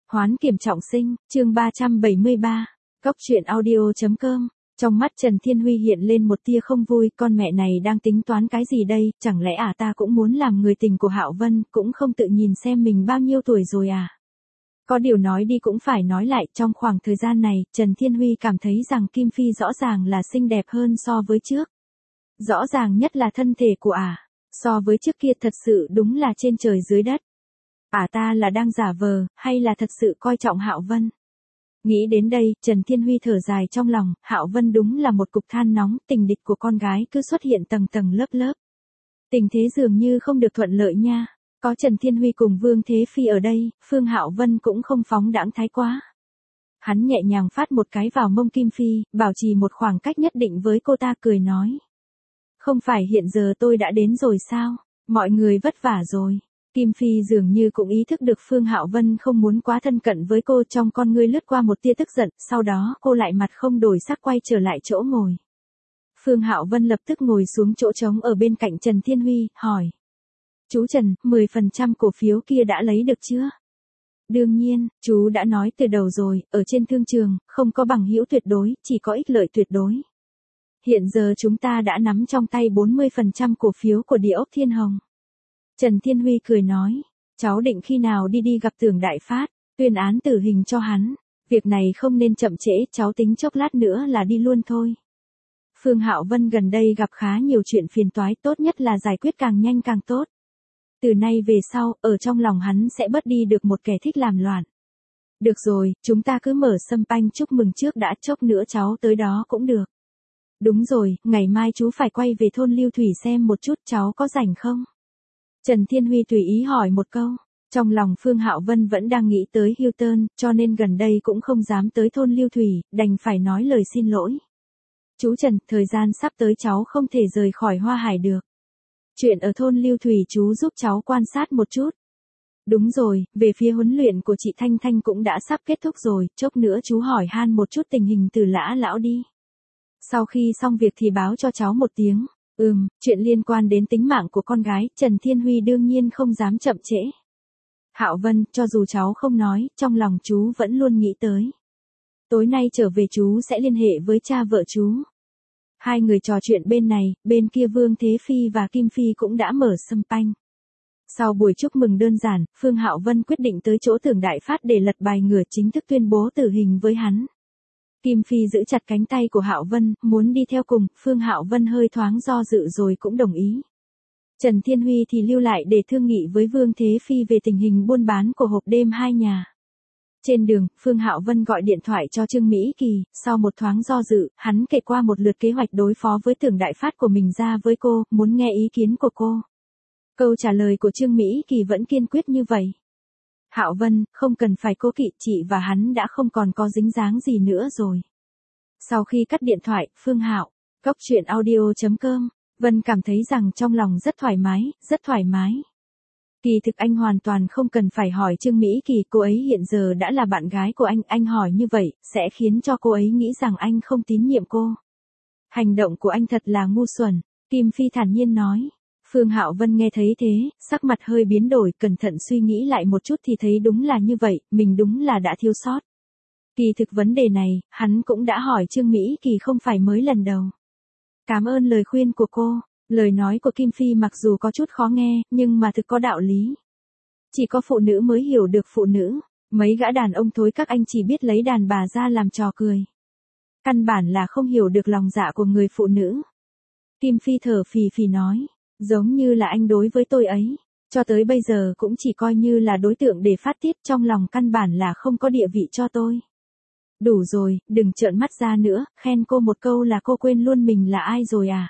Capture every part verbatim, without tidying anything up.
Hoán kiểm trọng sinh, chương ba trăm bảy mươi ba, Cóc truyện audio chấm com. Trong mắt Trần Thiên Huy hiện lên một tia không vui, con mẹ này đang tính toán cái gì đây, chẳng lẽ à ta cũng muốn làm người tình của Hạo Vân, cũng không tự nhìn xem mình bao nhiêu tuổi rồi à. Có điều nói đi cũng phải nói lại, trong khoảng thời gian này, Trần Thiên Huy cảm thấy rằng Kim Phi rõ ràng là xinh đẹp hơn so với trước. Rõ ràng nhất là thân thể của ả, à, so với trước kia thật sự đúng là trên trời dưới đất. Ả à ta là đang giả vờ, hay là thật sự coi trọng Hạo Vân? Nghĩ đến đây, Trần Thiên Huy thở dài trong lòng, Hạo Vân đúng là một cục than nóng, tình địch của con gái cứ xuất hiện tầng tầng lớp lớp. Tình thế dường như không được thuận lợi nha. Có Trần Thiên Huy cùng Vương Thế Phi ở đây, Phương Hạo Vân cũng không phóng đãng thái quá. Hắn nhẹ nhàng phát một cái vào mông Kim Phi, bảo trì một khoảng cách nhất định với cô ta, cười nói. Không phải hiện giờ tôi đã đến rồi sao? Mọi người vất vả rồi. Kim Phi dường như cũng ý thức được Phương Hạo Vân không muốn quá thân cận với cô, trong con ngươi lướt qua một tia tức giận, sau đó cô lại mặt không đổi sắc quay trở lại chỗ ngồi. Phương Hạo Vân lập tức ngồi xuống chỗ trống ở bên cạnh Trần Thiên Huy, hỏi. Chú Trần, mười phần trăm cổ phiếu kia đã lấy được chưa? Đương nhiên, chú đã nói từ đầu rồi, ở trên thương trường, không có bằng hữu tuyệt đối, chỉ có ích lợi tuyệt đối. Hiện giờ chúng ta đã nắm trong tay bốn mươi phần trăm cổ phiếu của Địa ốc Thiên Hồng. Trần Thiên Huy cười nói, cháu định khi nào đi đi gặp Tưởng Đại Phát, tuyên án tử hình cho hắn. Việc này không nên chậm trễ, cháu tính chốc lát nữa là đi luôn thôi. Phương Hạo Vân gần đây gặp khá nhiều chuyện phiền toái, tốt nhất là giải quyết càng nhanh càng tốt. Từ nay về sau, ở trong lòng hắn sẽ bớt đi được một kẻ thích làm loạn. Được rồi, chúng ta cứ mở sâm panh chúc mừng trước đã, chốc nữa cháu tới đó cũng được. Đúng rồi, ngày mai chú phải quay về thôn Lưu Thủy xem một chút, cháu có rảnh không? Trần Thiên Huy tùy ý hỏi một câu. Trong lòng Phương Hạo Vân vẫn đang nghĩ tới Hilton, cho nên gần đây cũng không dám tới thôn Lưu Thủy, đành phải nói lời xin lỗi. Chú Trần, thời gian sắp tới cháu không thể rời khỏi Hoa Hải được. Chuyện ở thôn Lưu Thủy chú giúp cháu quan sát một chút. Đúng rồi, về phía huấn luyện của chị Thanh Thanh cũng đã sắp kết thúc rồi, chốc nữa chú hỏi han một chút tình hình từ Lã lão đi. Sau khi xong việc thì báo cho cháu một tiếng. Ừm, chuyện liên quan đến tính mạng của con gái, Trần Thiên Huy đương nhiên không dám chậm trễ. Hạo Vân, cho dù cháu không nói, trong lòng chú vẫn luôn nghĩ tới. Tối nay trở về chú sẽ liên hệ với cha vợ chú. Hai người trò chuyện bên này, bên kia Vương Thế Phi và Kim Phi cũng đã mở sâm panh. Sau buổi chúc mừng đơn giản, Phương Hạo Vân quyết định tới chỗ Tưởng Đại Phát để lật bài ngửa, chính thức tuyên bố tử hình với hắn. Kim Phi giữ chặt cánh tay của Hạo Vân, muốn đi theo cùng, Phương Hạo Vân hơi thoáng do dự rồi cũng đồng ý. Trần Thiên Huy thì lưu lại để thương nghị với Vương Thế Phi về tình hình buôn bán của hộp đêm hai nhà. Trên đường, Phương Hạo Vân gọi điện thoại cho Trương Mỹ Kỳ, sau một thoáng do dự, hắn kể qua một lượt kế hoạch đối phó với Tưởng Đại Phát của mình ra với cô, muốn nghe ý kiến của cô. Câu trả lời của Trương Mỹ Kỳ vẫn kiên quyết như vậy. Hạo Vân, không cần phải cố kỵ, chị và hắn đã không còn có dính dáng gì nữa rồi. Sau khi cắt điện thoại, Phương Hạo, Cóc truyện audio chấm com, Vân cảm thấy rằng trong lòng rất thoải mái, rất thoải mái. Kỳ thực anh hoàn toàn không cần phải hỏi Trương Mỹ Kỳ, cô ấy hiện giờ đã là bạn gái của anh, anh hỏi như vậy, sẽ khiến cho cô ấy nghĩ rằng anh không tín nhiệm cô. Hành động của anh thật là ngu xuẩn, Kim Phi thản nhiên nói. Phương Hạo Vân nghe thấy thế, sắc mặt hơi biến đổi, cẩn thận suy nghĩ lại một chút thì thấy đúng là như vậy, mình đúng là đã thiếu sót. Kỳ thực vấn đề này, hắn cũng đã hỏi Trương Mỹ Kỳ không phải mới lần đầu. Cảm ơn lời khuyên của cô, lời nói của Kim Phi mặc dù có chút khó nghe, nhưng mà thực có đạo lý. Chỉ có phụ nữ mới hiểu được phụ nữ, mấy gã đàn ông thối các anh chỉ biết lấy đàn bà ra làm trò cười. Căn bản là không hiểu được lòng dạ của người phụ nữ. Kim Phi thở phì phì nói. Giống như là anh đối với tôi ấy, cho tới bây giờ cũng chỉ coi như là đối tượng để phát tiết, trong lòng căn bản là không có địa vị cho tôi. Đủ rồi, đừng trợn mắt ra nữa, khen cô một câu là cô quên luôn mình là ai rồi à?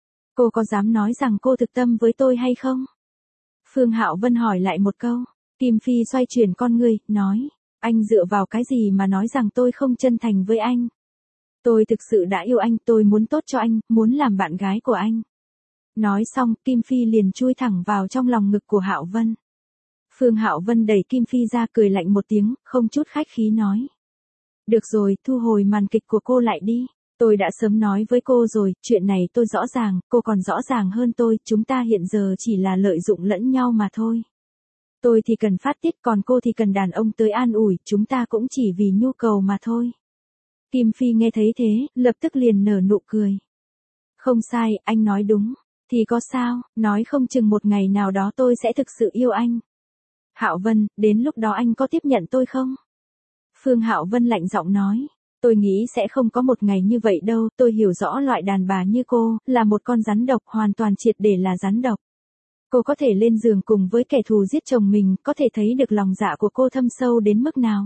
Cô có dám nói rằng cô thực tâm với tôi hay không? Phương Hạo Vân hỏi lại một câu, Kim Phi xoay chuyển con ngươi, nói, anh dựa vào cái gì mà nói rằng tôi không chân thành với anh? Tôi thực sự đã yêu anh, tôi muốn tốt cho anh, muốn làm bạn gái của anh. Nói xong, Kim Phi liền chui thẳng vào trong lòng ngực của Hạo Vân. Phương Hạo Vân đẩy Kim Phi ra, cười lạnh một tiếng, không chút khách khí nói. Được rồi, thu hồi màn kịch của cô lại đi. Tôi đã sớm nói với cô rồi, chuyện này tôi rõ ràng, cô còn rõ ràng hơn tôi, chúng ta hiện giờ chỉ là lợi dụng lẫn nhau mà thôi. Tôi thì cần phát tiết, còn cô thì cần đàn ông tới an ủi, chúng ta cũng chỉ vì nhu cầu mà thôi. Kim Phi nghe thấy thế, lập tức liền nở nụ cười. Không sai, anh nói đúng. Thì có sao, nói không chừng một ngày nào đó tôi sẽ thực sự yêu anh. Hạo Vân, đến lúc đó anh có tiếp nhận tôi không? Phương Hạo Vân lạnh giọng nói. Tôi nghĩ sẽ không có một ngày như vậy đâu, tôi hiểu rõ loại đàn bà như cô, là một con rắn độc, hoàn toàn triệt để là rắn độc. Cô có thể lên giường cùng với kẻ thù giết chồng mình, có thể thấy được lòng dạ của cô thâm sâu đến mức nào.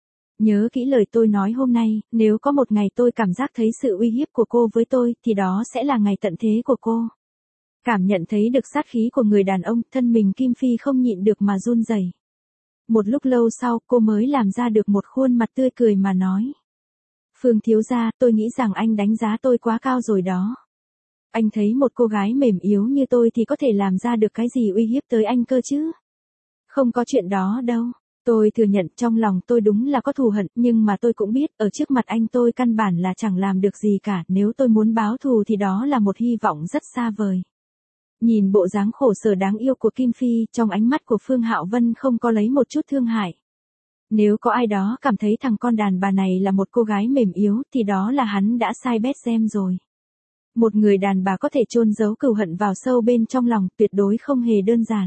Nhớ kỹ lời tôi nói hôm nay, nếu có một ngày tôi cảm giác thấy sự uy hiếp của cô với tôi, thì đó sẽ là ngày tận thế của cô. Cảm nhận thấy được sát khí của người đàn ông, thân mình Kim Phi không nhịn được mà run rẩy. Một lúc lâu sau, cô mới làm ra được một khuôn mặt tươi cười mà nói. Phương thiếu gia, tôi nghĩ rằng anh đánh giá tôi quá cao rồi đó. Anh thấy một cô gái mềm yếu như tôi thì có thể làm ra được cái gì uy hiếp tới anh cơ chứ? Không có chuyện đó đâu. Tôi thừa nhận trong lòng tôi đúng là có thù hận, nhưng mà tôi cũng biết, ở trước mặt anh tôi căn bản là chẳng làm được gì cả, nếu tôi muốn báo thù thì đó là một hy vọng rất xa vời. Nhìn bộ dáng khổ sở đáng yêu của Kim Phi, trong ánh mắt của Phương Hạo Vân không có lấy một chút thương hại. Nếu có ai đó cảm thấy thằng con đàn bà này là một cô gái mềm yếu, thì đó là hắn đã sai bét xem rồi. Một người đàn bà có thể chôn giấu cừu hận vào sâu bên trong lòng, tuyệt đối không hề đơn giản.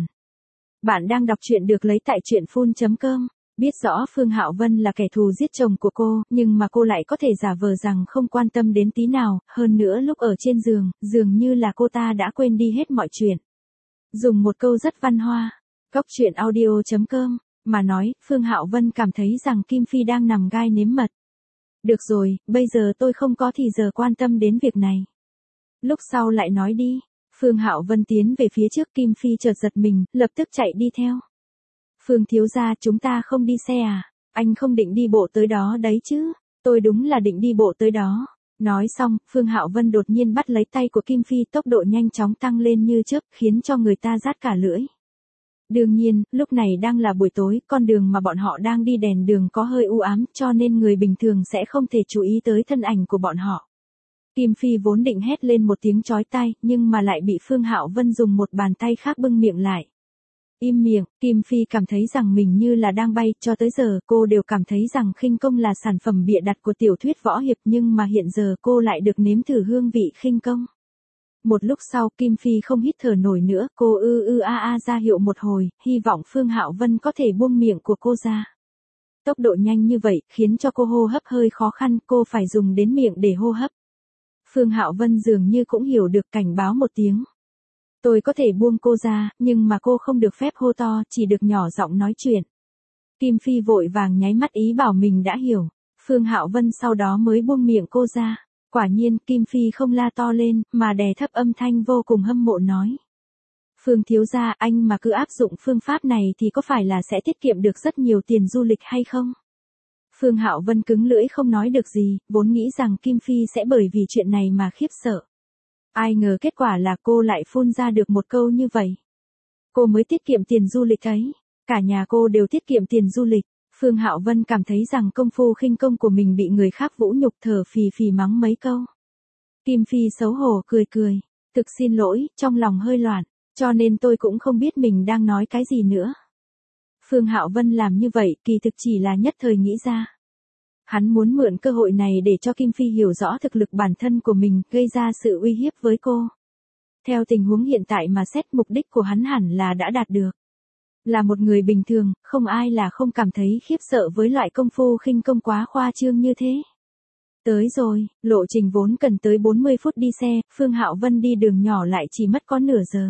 Bạn đang đọc truyện được lấy tại truyện phun chấm com. Biết rõ Phương Hạo Vân là kẻ thù giết chồng của cô, nhưng mà cô lại có thể giả vờ rằng không quan tâm đến tí nào, hơn nữa lúc ở trên giường, dường như là cô ta đã quên đi hết mọi chuyện. Dùng một câu rất văn hoa, cóc truyện audio chấm com, mà nói, Phương Hạo Vân cảm thấy rằng Kim Phi đang nằm gai nếm mật. Được rồi, bây giờ tôi không có thì giờ quan tâm đến việc này. Lúc sau lại nói đi. Phương Hạo Vân tiến về phía trước, Kim Phi chợt giật mình, lập tức chạy đi theo. Phương thiếu gia, chúng ta không đi xe à? Anh không định đi bộ tới đó đấy chứ? Tôi đúng là định đi bộ tới đó. Nói xong, Phương Hạo Vân đột nhiên bắt lấy tay của Kim Phi, tốc độ nhanh chóng tăng lên như chớp, khiến cho người ta rát cả lưỡi. Đương nhiên, lúc này đang là buổi tối, con đường mà bọn họ đang đi đèn đường có hơi u ám, cho nên người bình thường sẽ không thể chú ý tới thân ảnh của bọn họ. Kim Phi vốn định hét lên một tiếng chói tai, nhưng mà lại bị Phương Hạo Vân dùng một bàn tay khác bưng miệng lại. Im miệng, Kim Phi cảm thấy rằng mình như là đang bay, cho tới giờ cô đều cảm thấy rằng khinh công là sản phẩm bịa đặt của tiểu thuyết võ hiệp, nhưng mà hiện giờ cô lại được nếm thử hương vị khinh công. Một lúc sau, Kim Phi không hít thở nổi nữa, cô ư ư a a ra hiệu một hồi, hy vọng Phương Hạo Vân có thể buông miệng của cô ra. Tốc độ nhanh như vậy, khiến cho cô hô hấp hơi khó khăn, cô phải dùng đến miệng để hô hấp. Phương Hạo Vân dường như cũng hiểu được, cảnh báo một tiếng. Tôi có thể buông cô ra, nhưng mà cô không được phép hô to, chỉ được nhỏ giọng nói chuyện. Kim Phi vội vàng nháy mắt ý bảo mình đã hiểu. Phương Hạo Vân sau đó mới buông miệng cô ra. Quả nhiên, Kim Phi không la to lên, mà đè thấp âm thanh vô cùng hâm mộ nói. Phương thiếu gia, anh mà cứ áp dụng phương pháp này thì có phải là sẽ tiết kiệm được rất nhiều tiền du lịch hay không? Phương Hạo Vân cứng lưỡi không nói được gì, vốn nghĩ rằng Kim Phi sẽ bởi vì chuyện này mà khiếp sợ. Ai ngờ kết quả là cô lại phun ra được một câu như vậy. Cô mới tiết kiệm tiền du lịch ấy, cả nhà cô đều tiết kiệm tiền du lịch. Phương Hạo Vân cảm thấy rằng công phu khinh công của mình bị người khác vũ nhục, thở phì phì mắng mấy câu. Kim Phi xấu hổ cười cười, thực xin lỗi, trong lòng hơi loạn, cho nên tôi cũng không biết mình đang nói cái gì nữa. Phương Hạo Vân làm như vậy kỳ thực chỉ là nhất thời nghĩ ra. Hắn muốn mượn cơ hội này để cho Kim Phi hiểu rõ thực lực bản thân của mình, gây ra sự uy hiếp với cô. Theo tình huống hiện tại mà xét, mục đích của hắn hẳn là đã đạt được. Là một người bình thường, không ai là không cảm thấy khiếp sợ với loại công phu khinh công quá khoa trương như thế. Tới rồi, lộ trình vốn cần tới bốn mươi phút đi xe, Phương Hạo Vân đi đường nhỏ lại chỉ mất có nửa giờ.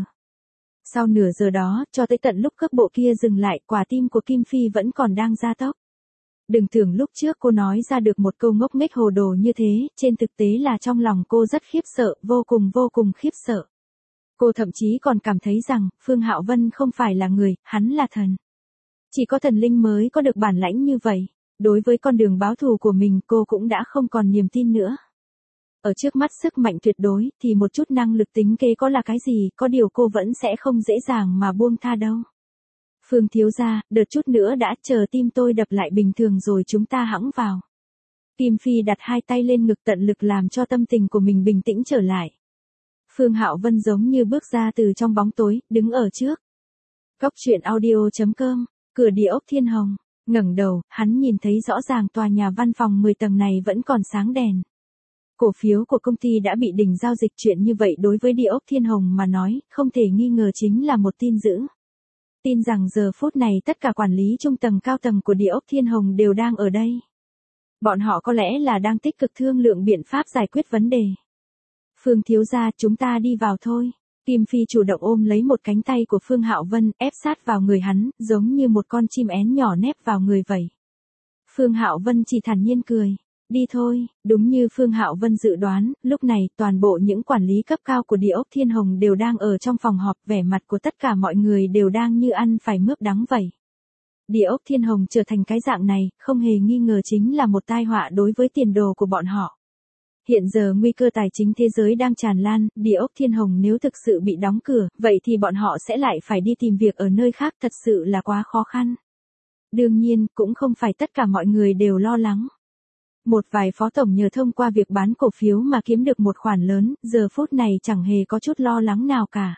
Sau nửa giờ đó, cho tới tận lúc cước bộ kia dừng lại, quả tim của Kim Phi vẫn còn đang gia tốc. Đừng tưởng lúc trước cô nói ra được một câu ngốc nghếch hồ đồ như thế, trên thực tế là trong lòng cô rất khiếp sợ, vô cùng vô cùng khiếp sợ. Cô thậm chí còn cảm thấy rằng, Phương Hạo Vân không phải là người, hắn là thần. Chỉ có thần linh mới có được bản lãnh như vậy. Đối với con đường báo thù của mình, cô cũng đã không còn niềm tin nữa. Ở trước mắt sức mạnh tuyệt đối, thì một chút năng lực tính kế có là cái gì, có điều cô vẫn sẽ không dễ dàng mà buông tha đâu. Phương thiếu gia, đợt chút nữa đã, chờ tim tôi đập lại bình thường rồi chúng ta hẵng vào. Kim Phi đặt hai tay lên ngực, tận lực làm cho tâm tình của mình bình tĩnh trở lại. Phương Hạo Vân giống như bước ra từ trong bóng tối, đứng ở trước. Cốc truyện audio chấm com, cửa địa ốc Thiên Hồng. Ngẩng đầu, hắn nhìn thấy rõ ràng tòa nhà văn phòng mười tầng này vẫn còn sáng đèn. Cổ phiếu của công ty đã bị đình giao dịch, chuyện như vậy đối với địa ốc Thiên Hồng mà nói, không thể nghi ngờ chính là một tin dữ. Tin rằng giờ phút này tất cả quản lý trung tầng cao tầng của địa ốc Thiên Hồng đều đang ở đây. Bọn họ có lẽ là đang tích cực thương lượng biện pháp giải quyết vấn đề. Phương thiếu gia, chúng ta đi vào thôi. Kim Phi chủ động ôm lấy một cánh tay của Phương Hạo Vân, ép sát vào người hắn, giống như một con chim én nhỏ nép vào người vậy. Phương Hạo Vân chỉ thản nhiên cười. Đi thôi. Đúng như Phương Hạo Vân dự đoán, lúc này toàn bộ những quản lý cấp cao của địa ốc Thiên Hồng đều đang ở trong phòng họp, vẻ mặt của tất cả mọi người đều đang như ăn phải mướp đắng vậy. Địa ốc Thiên Hồng trở thành cái dạng này, không hề nghi ngờ chính là một tai họa đối với tiền đồ của bọn họ. Hiện giờ nguy cơ tài chính thế giới đang tràn lan, địa ốc Thiên Hồng nếu thực sự bị đóng cửa, vậy thì bọn họ sẽ lại phải đi tìm việc ở nơi khác, thật sự là quá khó khăn. Đương nhiên, cũng không phải tất cả mọi người đều lo lắng. Một vài phó tổng nhờ thông qua việc bán cổ phiếu mà kiếm được một khoản lớn, giờ phút này chẳng hề có chút lo lắng nào cả.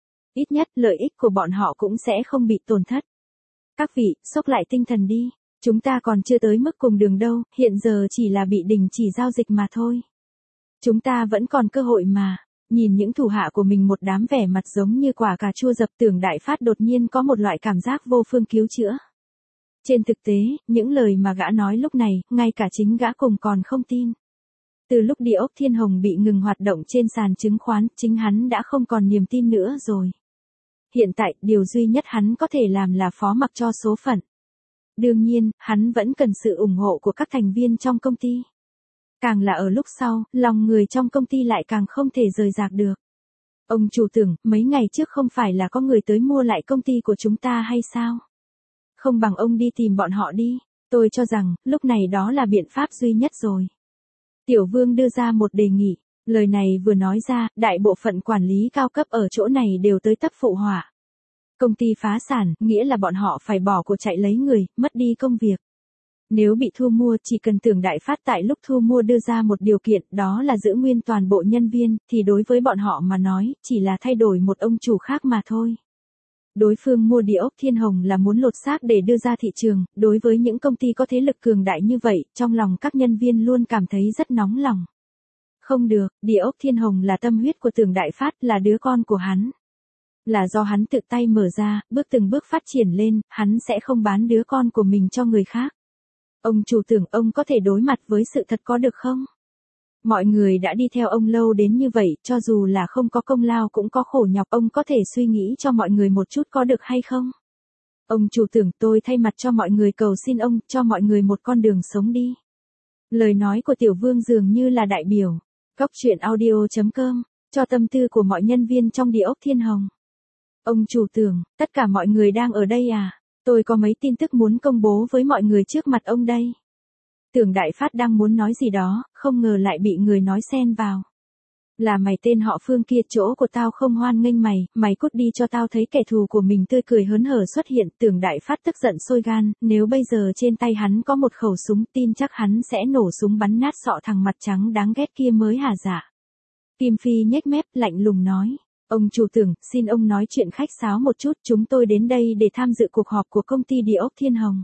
Ít nhất lợi ích của bọn họ cũng sẽ không bị tổn thất. Các vị, xốc lại tinh thần đi. Chúng ta còn chưa tới mức cùng đường đâu, hiện giờ chỉ là bị đình chỉ giao dịch mà thôi. Chúng ta vẫn còn cơ hội mà. Nhìn những thủ hạ của mình một đám vẻ mặt giống như quả cà chua dập, Tưởng Đại Phát đột nhiên có một loại cảm giác vô phương cứu chữa. Trên thực tế, những lời mà gã nói lúc này, ngay cả chính gã cùng còn không tin. Từ lúc địa ốc Thiên Hồng bị ngừng hoạt động trên sàn chứng khoán, chính hắn đã không còn niềm tin nữa rồi. Hiện tại, điều duy nhất hắn có thể làm là phó mặc cho số phận. Đương nhiên, hắn vẫn cần sự ủng hộ của các thành viên trong công ty. Càng là ở lúc sau, lòng người trong công ty lại càng không thể rời rạc được. Ông chủ Tưởng, mấy ngày trước không phải là có người tới mua lại công ty của chúng ta hay sao? Không bằng ông đi tìm bọn họ đi. Tôi cho rằng, lúc này đó là biện pháp duy nhất rồi. Tiểu Vương đưa ra một đề nghị. Lời này vừa nói ra, đại bộ phận quản lý cao cấp ở chỗ này đều tới tấp phụ họa. Công ty phá sản, nghĩa là bọn họ phải bỏ cuộc chạy lấy người, mất đi công việc. Nếu bị thu mua, chỉ cần Tưởng Đại Phát tại lúc thu mua đưa ra một điều kiện, đó là giữ nguyên toàn bộ nhân viên, thì đối với bọn họ mà nói, chỉ là thay đổi một ông chủ khác mà thôi. Đối phương mua địa ốc Thiên Hồng là muốn lột xác để đưa ra thị trường, đối với những công ty có thế lực cường đại như vậy, trong lòng các nhân viên luôn cảm thấy rất nóng lòng. Không được, địa ốc Thiên Hồng là tâm huyết của Tưởng Đại Phát, là đứa con của hắn. Là do hắn tự tay mở ra, bước từng bước phát triển lên, hắn sẽ không bán đứa con của mình cho người khác. Ông chủ Tưởng, ông có thể đối mặt với sự thật có được không? Mọi người đã đi theo ông lâu đến như vậy, cho dù là không có công lao cũng có khổ nhọc, ông có thể suy nghĩ cho mọi người một chút có được hay không? Ông chủ Tưởng, tôi thay mặt cho mọi người cầu xin ông, cho mọi người một con đường sống đi. Lời nói của Tiểu Vương dường như là đại biểu. Cốc truyện audio chấm com, cho tâm tư của mọi nhân viên trong địa ốc Thiên Hồng. Ông chủ Tưởng, tất cả mọi người đang ở đây à? Tôi có mấy tin tức muốn công bố với mọi người trước mặt ông đây. Tưởng Đại Phát đang muốn nói gì đó, không ngờ lại bị người nói xen vào. Là mày tên họ Phương kia, chỗ của tao không hoan nghênh mày, mày cút đi cho tao thấy kẻ thù của mình tươi cười hớn hở xuất hiện. Tưởng Đại Phát tức giận sôi gan, nếu bây giờ trên tay hắn có một khẩu súng, tin chắc hắn sẽ nổ súng bắn nát sọ thằng mặt trắng đáng ghét kia mới hả dạ. Kim Phi nhếch mép, lạnh lùng nói. Ông chủ Tưởng, xin ông nói chuyện khách sáo một chút, chúng tôi đến đây để tham dự cuộc họp của công ty địa ốc Thiên Hồng.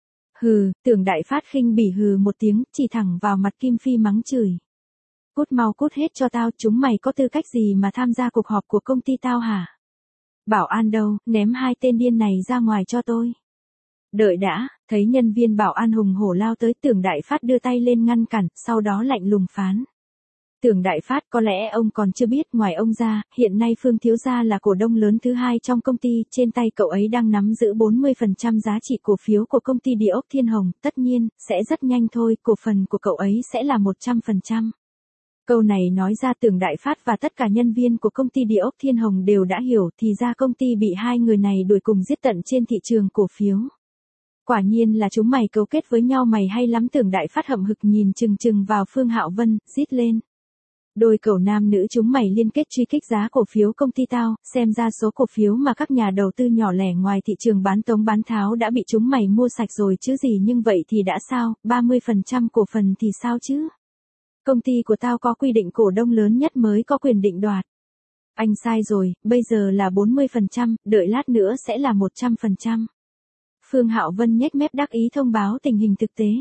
Hừ, Tưởng Đại Phát khinh bỉ hừ một tiếng, chỉ thẳng vào mặt Kim Phi mắng chửi. Cút mau cút hết cho tao, chúng mày có tư cách gì mà tham gia cuộc họp của công ty tao hả? Bảo an đâu, ném hai tên điên này ra ngoài cho tôi. Đợi đã, thấy nhân viên bảo an hùng hổ lao tới, Tưởng Đại Phát đưa tay lên ngăn cản, sau đó lạnh lùng phán. Tưởng Đại Phát, có lẽ ông còn chưa biết, ngoài ông ra, hiện nay Phương thiếu gia là cổ đông lớn thứ hai trong công ty, trên tay cậu ấy đang nắm giữ bốn mươi phần trăm giá trị cổ phiếu của công ty địa ốc Thiên Hồng, tất nhiên, sẽ rất nhanh thôi, cổ phần của cậu ấy sẽ là một trăm phần trăm. Câu này nói ra Tưởng Đại Phát và tất cả nhân viên của công ty địa ốc Thiên Hồng đều đã hiểu, thì ra công ty bị hai người này đuổi cùng giết tận trên thị trường cổ phiếu. Quả nhiên là chúng mày cấu kết với nhau, mày hay lắm. Tưởng Đại Phát hậm hực nhìn chừng chừng vào Phương Hạo Vân, rít lên. Đôi cẩu nam nữ chúng mày liên kết truy kích giá cổ phiếu công ty tao, xem ra số cổ phiếu mà các nhà đầu tư nhỏ lẻ ngoài thị trường bán tống bán tháo đã bị chúng mày mua sạch rồi chứ gì, nhưng vậy thì đã sao, ba mươi phần trăm cổ phần thì sao chứ? Công ty của tao có quy định cổ đông lớn nhất mới có quyền định đoạt. Anh sai rồi, bây giờ là bốn mươi phần trăm, đợi lát nữa sẽ là một trăm phần trăm. Phương Hạo Vân nhếch mép đắc ý thông báo tình hình thực tế.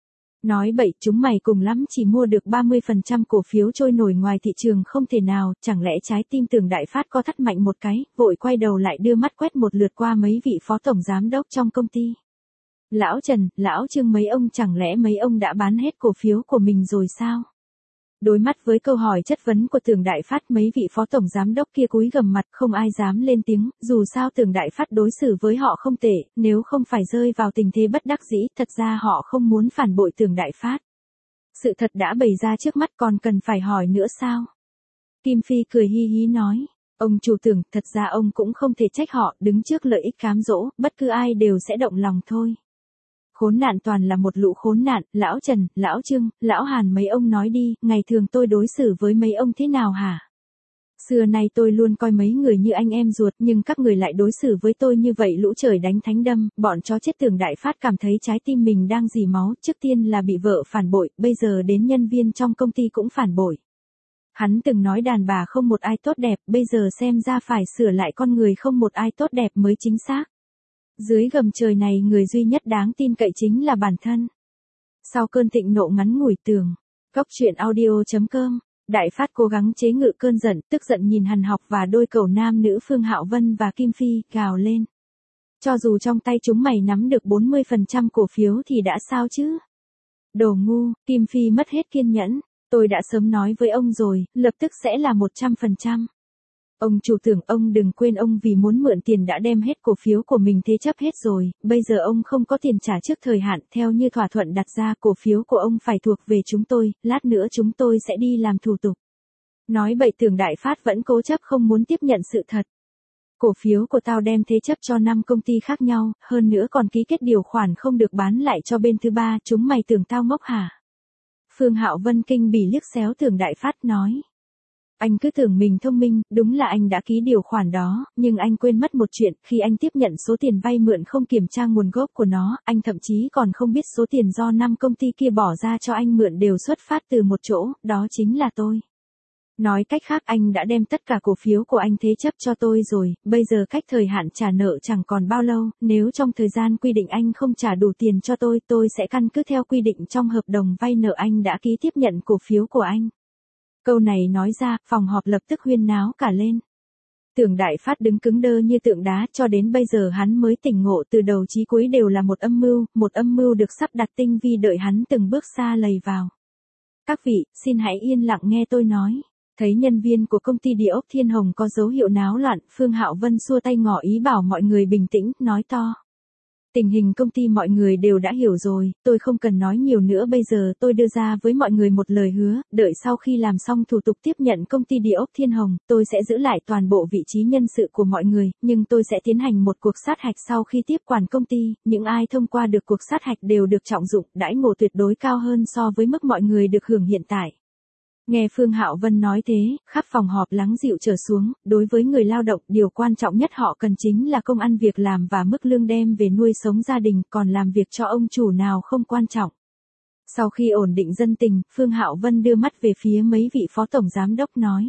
Nói bậy, chúng mày cùng lắm chỉ mua được ba mươi phần trăm cổ phiếu trôi nổi ngoài thị trường không thể nào, chẳng lẽ trái tim Tưởng Đại Phát có thắt mạnh một cái, vội quay đầu lại đưa mắt quét một lượt qua mấy vị phó tổng giám đốc trong công ty. Lão Trần, lão Trương mấy ông chẳng lẽ mấy ông đã bán hết cổ phiếu của mình rồi sao? Đối mắt với câu hỏi chất vấn của Tưởng Đại Phát, mấy vị phó tổng giám đốc kia cúi gằm mặt không ai dám lên tiếng, dù sao Tưởng Đại Phát đối xử với họ không tệ, nếu không phải rơi vào tình thế bất đắc dĩ, thật ra họ không muốn phản bội Tưởng Đại Phát. Sự thật đã bày ra trước mắt còn cần phải hỏi nữa sao? Kim Phi cười hi hí nói, ông chủ Tưởng, thật ra ông cũng không thể trách họ, đứng trước lợi ích cám dỗ, bất cứ ai đều sẽ động lòng thôi. Khốn nạn toàn là một lũ khốn nạn, lão Trần, lão Trương, lão Hàn mấy ông nói đi, ngày thường tôi đối xử với mấy ông thế nào hả? Xưa nay tôi luôn coi mấy người như anh em ruột, nhưng các người lại đối xử với tôi như vậy, lũ trời đánh thánh đâm, bọn chó chết. Tưởng Đại Phát cảm thấy trái tim mình đang rỉ máu, trước tiên là bị vợ phản bội, bây giờ đến nhân viên trong công ty cũng phản bội. Hắn từng nói đàn bà không một ai tốt đẹp, bây giờ xem ra phải sửa lại con người không một ai tốt đẹp mới chính xác. Dưới gầm trời này người duy nhất đáng tin cậy chính là bản thân. Sau cơn thịnh nộ ngắn ngủi Tường. Góc truyện audio chấm com. Đại Phát cố gắng chế ngự cơn giận, tức giận nhìn Hàn Học và đôi cẩu nam nữ Phương Hạo Vân và Kim Phi, gào lên. Cho dù trong tay chúng mày nắm được bốn mươi phần trăm cổ phiếu thì đã sao chứ? Đồ ngu, Kim Phi mất hết kiên nhẫn. Tôi đã sớm nói với ông rồi, lập tức sẽ là một trăm phần trăm. Ông chủ Tưởng, ông đừng quên ông vì muốn mượn tiền đã đem hết cổ phiếu của mình thế chấp hết rồi, bây giờ ông không có tiền trả trước thời hạn, theo như thỏa thuận đặt ra cổ phiếu của ông phải thuộc về chúng tôi, lát nữa chúng tôi sẽ đi làm thủ tục. Nói bậy, Tưởng Đại Phát vẫn cố chấp không muốn tiếp nhận sự thật. Cổ phiếu của tao đem thế chấp cho năm công ty khác nhau, hơn nữa còn ký kết điều khoản không được bán lại cho bên thứ ba, chúng mày tưởng tao ngốc hả? Phương Hạo Vân kinh bỉ liếc xéo Tưởng Đại Phát nói. Anh cứ tưởng mình thông minh, đúng là anh đã ký điều khoản đó, nhưng anh quên mất một chuyện, khi anh tiếp nhận số tiền vay mượn không kiểm tra nguồn gốc của nó, anh thậm chí còn không biết số tiền do năm công ty kia bỏ ra cho anh mượn đều xuất phát từ một chỗ, đó chính là tôi. Nói cách khác, anh đã đem tất cả cổ phiếu của anh thế chấp cho tôi rồi, bây giờ cách thời hạn trả nợ chẳng còn bao lâu, nếu trong thời gian quy định anh không trả đủ tiền cho tôi, tôi sẽ căn cứ theo quy định trong hợp đồng vay nợ anh đã ký tiếp nhận cổ phiếu của anh. Câu này nói ra, phòng họp lập tức huyên náo cả lên. Tưởng Đại Phát đứng cứng đơ như tượng đá, cho đến bây giờ hắn mới tỉnh ngộ, từ đầu chí cuối đều là một âm mưu, một âm mưu được sắp đặt tinh vi đợi hắn từng bước xa lầy vào. Các vị, xin hãy yên lặng nghe tôi nói. Thấy nhân viên của công ty Địa ốc Thiên Hồng có dấu hiệu náo loạn, Phương Hạo Vân xua tay ngỏ ý bảo mọi người bình tĩnh, nói to. Tình hình công ty mọi người đều đã hiểu rồi, tôi không cần nói nhiều nữa, bây giờ tôi đưa ra với mọi người một lời hứa, đợi sau khi làm xong thủ tục tiếp nhận công ty Địa ốc Thiên Hồng, tôi sẽ giữ lại toàn bộ vị trí nhân sự của mọi người, nhưng tôi sẽ tiến hành một cuộc sát hạch sau khi tiếp quản công ty, những ai thông qua được cuộc sát hạch đều được trọng dụng, đãi ngộ tuyệt đối cao hơn so với mức mọi người được hưởng hiện tại. Nghe Phương Hạo Vân nói thế, khắp phòng họp lắng dịu trở xuống, đối với người lao động, điều quan trọng nhất họ cần chính là công ăn việc làm và mức lương đem về nuôi sống gia đình, còn làm việc cho ông chủ nào không quan trọng. Sau khi ổn định dân tình, Phương Hạo Vân đưa mắt về phía mấy vị phó tổng giám đốc nói.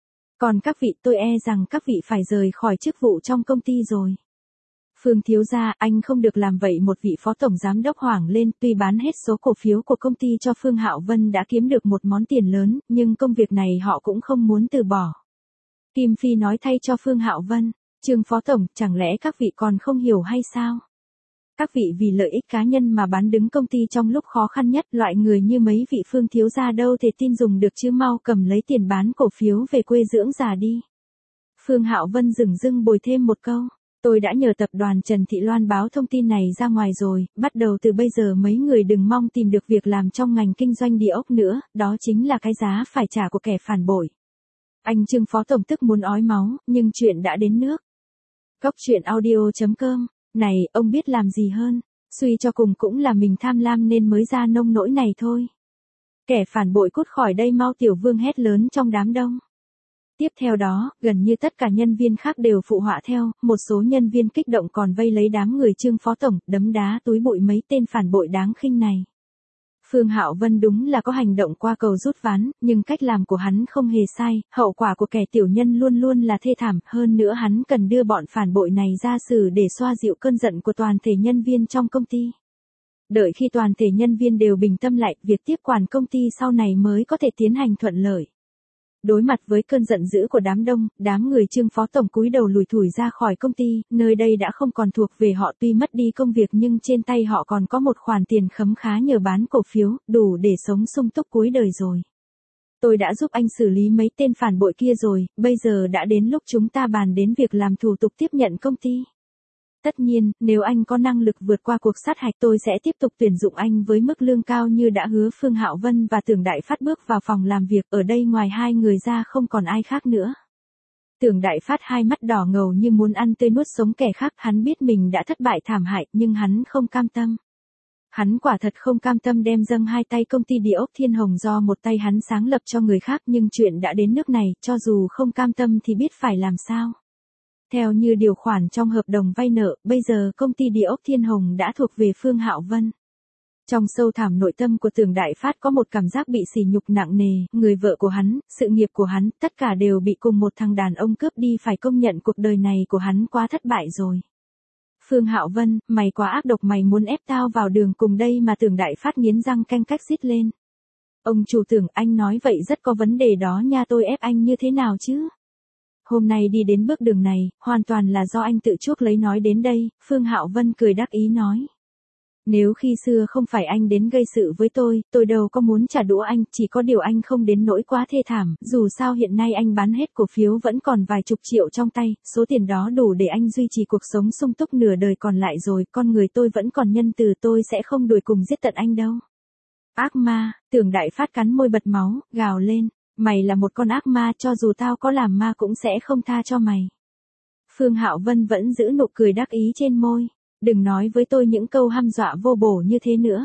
Còn các vị, tôi e rằng các vị phải rời khỏi chức vụ trong công ty rồi. Phương thiếu gia, anh không được làm vậy, một vị phó tổng giám đốc hoảng lên, tuy bán hết số cổ phiếu của công ty cho Phương Hạo Vân đã kiếm được một món tiền lớn, nhưng công việc này họ cũng không muốn từ bỏ. Kim Phi nói thay cho Phương Hạo Vân, Trương phó tổng, chẳng lẽ các vị còn không hiểu hay sao? Các vị vì lợi ích cá nhân mà bán đứng công ty trong lúc khó khăn nhất, loại người như mấy vị Phương thiếu gia đâu thể tin dùng được chứ, mau cầm lấy tiền bán cổ phiếu về quê dưỡng già đi. Phương Hạo Vân dửng dưng bồi thêm một câu. Tôi đã nhờ tập đoàn Trần Thị Loan báo thông tin này ra ngoài rồi, bắt đầu từ bây giờ mấy người đừng mong tìm được việc làm trong ngành kinh doanh địa ốc nữa, đó chính là cái giá phải trả của kẻ phản bội. Anh Trương phó tổng tức muốn ói máu, nhưng chuyện đã đến nước. Góc truyện audio chấm com, này, ông biết làm gì hơn, suy cho cùng cũng là mình tham lam nên mới ra nông nỗi này thôi. Kẻ phản bội cút khỏi đây mau, Tiểu Vương hét lớn trong đám đông. Tiếp theo đó, gần như tất cả nhân viên khác đều phụ họa theo, một số nhân viên kích động còn vây lấy đám người Trương phó tổng, đấm đá túi bụi mấy tên phản bội đáng khinh này. Phương Hạo Vân đúng là có hành động qua cầu rút ván, nhưng cách làm của hắn không hề sai, hậu quả của kẻ tiểu nhân luôn luôn là thê thảm, hơn nữa hắn cần đưa bọn phản bội này ra xử để xoa dịu cơn giận của toàn thể nhân viên trong công ty. Đợi khi toàn thể nhân viên đều bình tâm lại, việc tiếp quản công ty sau này mới có thể tiến hành thuận lợi. Đối mặt với cơn giận dữ của đám đông, đám người Trương phó tổng cúi đầu lủi thủi ra khỏi công ty, nơi đây đã không còn thuộc về họ, tuy mất đi công việc nhưng trên tay họ còn có một khoản tiền khấm khá nhờ bán cổ phiếu, đủ để sống sung túc cuối đời rồi. Tôi đã giúp anh xử lý mấy tên phản bội kia rồi, bây giờ đã đến lúc chúng ta bàn đến việc làm thủ tục tiếp nhận công ty. Tất nhiên, nếu anh có năng lực vượt qua cuộc sát hạch tôi sẽ tiếp tục tuyển dụng anh với mức lương cao như đã hứa. Phương Hạo Vân và Tưởng Đại Phát bước vào phòng làm việc, ở đây ngoài hai người ra không còn ai khác nữa. Tưởng Đại Phát hai mắt đỏ ngầu như muốn ăn tươi nuốt sống kẻ khác, hắn biết mình đã thất bại thảm hại nhưng hắn không cam tâm. Hắn quả thật không cam tâm đem dâng hai tay công ty Địa ốc Thiên Hồng do một tay hắn sáng lập cho người khác, nhưng chuyện đã đến nước này, cho dù không cam tâm thì biết phải làm sao. Theo như điều khoản trong hợp đồng vay nợ, bây giờ công ty Địa ốc Thiên Hồng đã thuộc về Phương Hạo Vân. Trong sâu thẳm nội tâm của Tưởng Đại Phát có một cảm giác bị sỉ nhục nặng nề, người vợ của hắn, sự nghiệp của hắn, tất cả đều bị cùng một thằng đàn ông cướp đi, phải công nhận cuộc đời này của hắn quá thất bại rồi. Phương Hạo Vân, mày quá ác độc, mày muốn ép tao vào đường cùng đây mà. Tưởng Đại Phát nghiến răng canh cách rít lên. Ông chủ Tưởng, anh nói vậy rất có vấn đề đó nha, tôi ép anh như thế nào chứ? Hôm nay đi đến bước đường này, hoàn toàn là do anh tự chuốc lấy. Nói đến đây, Phương Hạo Vân cười đắc ý nói. Nếu khi xưa không phải anh đến gây sự với tôi, tôi đâu có muốn trả đũa anh, chỉ có điều anh không đến nỗi quá thê thảm, dù sao hiện nay anh bán hết cổ phiếu vẫn còn vài chục triệu trong tay, số tiền đó đủ để anh duy trì cuộc sống sung túc nửa đời còn lại rồi, con người tôi vẫn còn nhân từ, tôi sẽ không đuổi cùng giết tận anh đâu. Ác ma, Tưởng Đại Phát cắn môi bật máu, gào lên. Mày là một con ác ma, cho dù tao có làm ma cũng sẽ không tha cho mày. Phương Hạo Vân vẫn giữ nụ cười đắc ý trên môi. Đừng nói với tôi những câu hăm dọa vô bổ như thế nữa.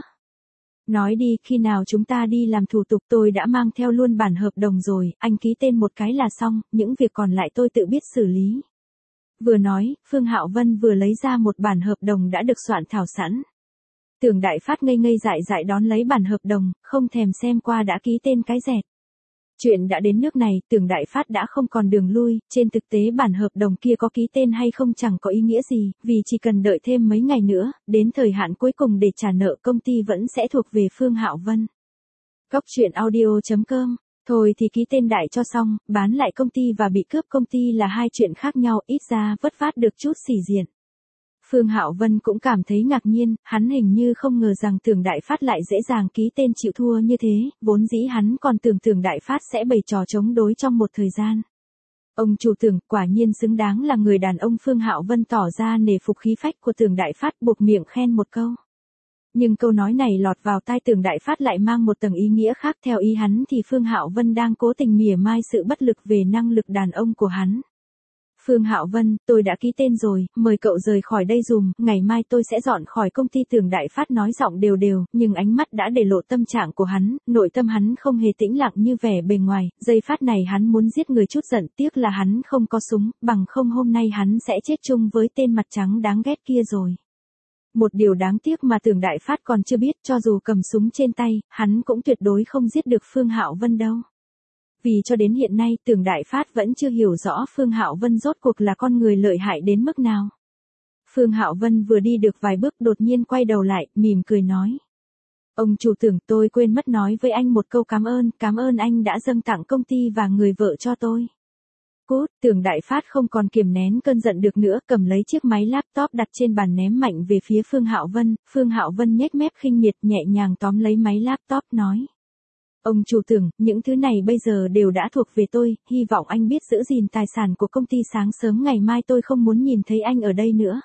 Nói đi, khi nào chúng ta đi làm thủ tục, tôi đã mang theo luôn bản hợp đồng rồi, anh ký tên một cái là xong, những việc còn lại tôi tự biết xử lý. Vừa nói, Phương Hạo Vân vừa lấy ra một bản hợp đồng đã được soạn thảo sẵn. Tưởng Đại Phát ngây ngây dại dại đón lấy bản hợp đồng, không thèm xem qua đã ký tên cái dẹt. Chuyện đã đến nước này, Tưởng Đại Phát đã không còn đường lui, trên thực tế bản hợp đồng kia có ký tên hay không chẳng có ý nghĩa gì, vì chỉ cần đợi thêm mấy ngày nữa, đến thời hạn cuối cùng để trả nợ công ty vẫn sẽ thuộc về Phương Hạo Vân. Cóc truyện audio chấm com. Thôi thì ký tên đại cho xong, bán lại công ty và bị cướp công ty là hai chuyện khác nhau, ít ra vất vát được chút sĩ diện. Phương Hạo Vân cũng cảm thấy ngạc nhiên, hắn hình như không ngờ rằng Tưởng Đại Phát lại dễ dàng ký tên chịu thua như thế, vốn dĩ hắn còn tưởng Tưởng Đại Phát sẽ bày trò chống đối trong một thời gian. Ông chủ Tưởng, quả nhiên xứng đáng là người đàn ông. Phương Hạo Vân tỏ ra nể phục khí phách của Tưởng Đại Phát, buộc miệng khen một câu. Nhưng câu nói này lọt vào tai Tưởng Đại Phát lại mang một tầng ý nghĩa khác, theo ý hắn thì Phương Hạo Vân đang cố tình mỉa mai sự bất lực về năng lực đàn ông của hắn. Phương Hạo Vân, tôi đã ký tên rồi, mời cậu rời khỏi đây dùm, ngày mai tôi sẽ dọn khỏi công ty. Tưởng Đại Phát nói giọng đều đều, nhưng ánh mắt đã để lộ tâm trạng của hắn, nội tâm hắn không hề tĩnh lặng như vẻ bề ngoài, giây phát này hắn muốn giết người chút giận, tiếc là hắn không có súng, bằng không hôm nay hắn sẽ chết chung với tên mặt trắng đáng ghét kia rồi. Một điều đáng tiếc mà Tưởng Đại Phát còn chưa biết, cho dù cầm súng trên tay, hắn cũng tuyệt đối không giết được Phương Hạo Vân đâu. Vì cho đến hiện nay Tưởng Đại Phát vẫn chưa hiểu rõ Phương Hạo Vân rốt cuộc là con người lợi hại đến mức nào. Phương Hạo Vân vừa đi được vài bước đột nhiên quay đầu lại, mỉm cười nói. Ông chủ Tưởng, tôi quên mất nói với anh một câu cảm ơn, cảm ơn anh đã dâng tặng công ty và người vợ cho tôi. Cút, Tưởng Đại Phát không còn kiềm nén cơn giận được nữa, cầm lấy chiếc máy laptop đặt trên bàn ném mạnh về phía Phương Hạo Vân. Phương Hạo Vân nhếch mép khinh miệt, nhẹ nhàng tóm lấy máy laptop nói. Ông chủ Tưởng, những thứ này bây giờ đều đã thuộc về tôi, hy vọng anh biết giữ gìn tài sản của công ty. Sáng sớm ngày mai tôi không muốn nhìn thấy anh ở đây nữa.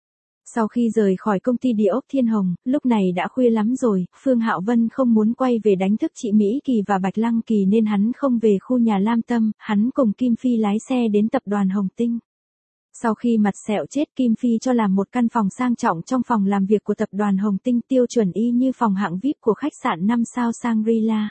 Sau khi rời khỏi công ty Địa ốc Thiên Hồng, lúc này đã khuya lắm rồi, Phương Hạo Vân không muốn quay về đánh thức chị Mỹ Kỳ và Bạch Lăng Kỳ nên hắn không về khu nhà Lam Tâm, hắn cùng Kim Phi lái xe đến tập đoàn Hồng Tinh. Sau khi mặt sẹo chết, Kim Phi cho làm một căn phòng sang trọng trong phòng làm việc của tập đoàn Hồng Tinh, tiêu chuẩn y như phòng hạng vi ai pi của khách sạn năm sao Shangri-La.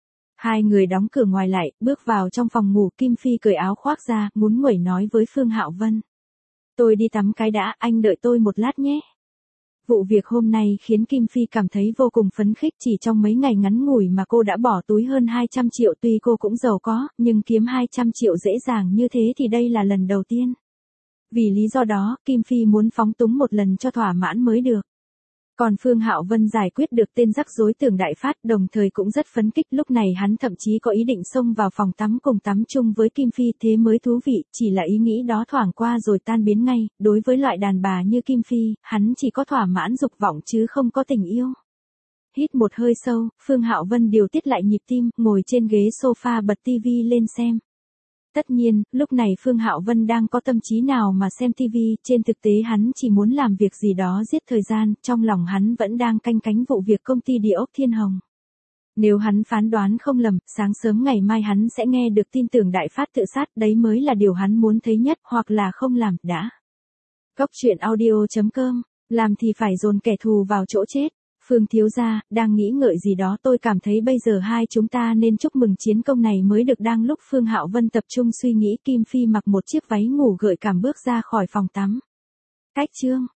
Hai người đóng cửa ngoài lại, bước vào trong phòng ngủ. Kim Phi cởi áo khoác ra, muốn nguẩy nói với Phương Hạo Vân. Tôi đi tắm cái đã, anh đợi tôi một lát nhé. Vụ việc hôm nay khiến Kim Phi cảm thấy vô cùng phấn khích, chỉ trong mấy ngày ngắn ngủi mà cô đã bỏ túi hơn hai trăm triệu, tuy cô cũng giàu có, nhưng kiếm hai trăm triệu dễ dàng như thế thì đây là lần đầu tiên. Vì lý do đó, Kim Phi muốn phóng túng một lần cho thỏa mãn mới được. Còn Phương Hạo Vân giải quyết được tên rắc rối Tưởng Đại Phát, đồng thời cũng rất phấn kích, lúc này hắn thậm chí có ý định xông vào phòng tắm cùng tắm chung với Kim Phi, thế mới thú vị, chỉ là ý nghĩ đó thoảng qua rồi tan biến ngay, đối với loại đàn bà như Kim Phi, hắn chỉ có thỏa mãn dục vọng chứ không có tình yêu. Hít một hơi sâu, Phương Hạo Vân điều tiết lại nhịp tim, ngồi trên ghế sofa bật tivi lên xem. Tất nhiên, lúc này Phương Hạo Vân đang có tâm trí nào mà xem tivi, trên thực tế hắn chỉ muốn làm việc gì đó giết thời gian, trong lòng hắn vẫn đang canh cánh vụ việc công ty địa ốc Thiên Hồng. Nếu hắn phán đoán không lầm, sáng sớm ngày mai hắn sẽ nghe được tin Tưởng Đại Phát tự sát, đấy mới là điều hắn muốn thấy nhất, hoặc là không làm, đã. Cốc truyện audio chấm com, làm thì phải dồn kẻ thù vào chỗ chết. Phương thiếu gia, đang nghĩ ngợi gì đó, tôi cảm thấy bây giờ hai chúng ta nên chúc mừng chiến công này mới được. Đang lúc Phương Hạo Vân tập trung suy nghĩ, Kim Phi mặc một chiếc váy ngủ gợi cảm bước ra khỏi phòng tắm. Cách chương